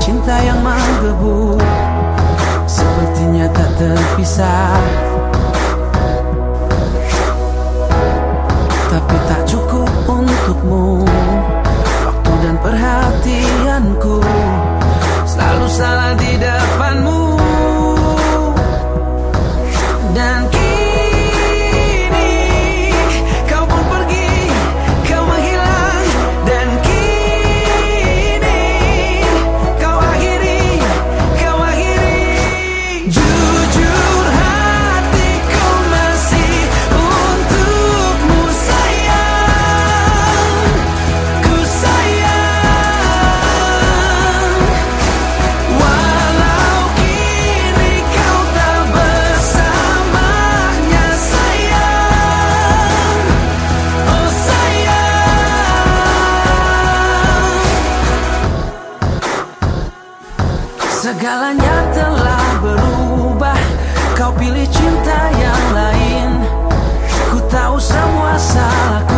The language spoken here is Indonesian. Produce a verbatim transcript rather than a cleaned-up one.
cinta yang menggebu, sepertinya tak terpisah. Tapi tak cukup untukmu, waktu dan perhatianku selalu salah di depanmu. Dan kini kau pun pergi, kau menghilang. Dan kini kau akhiri, kau akhiri. Jujur hatiku masih untukmu sayang, ku sayang. Walau kini kau tak bersamanya sayang, oh sayang. Segalanya telah berubah, kau pilih cinta yang lain. Ku tahu semua salahku,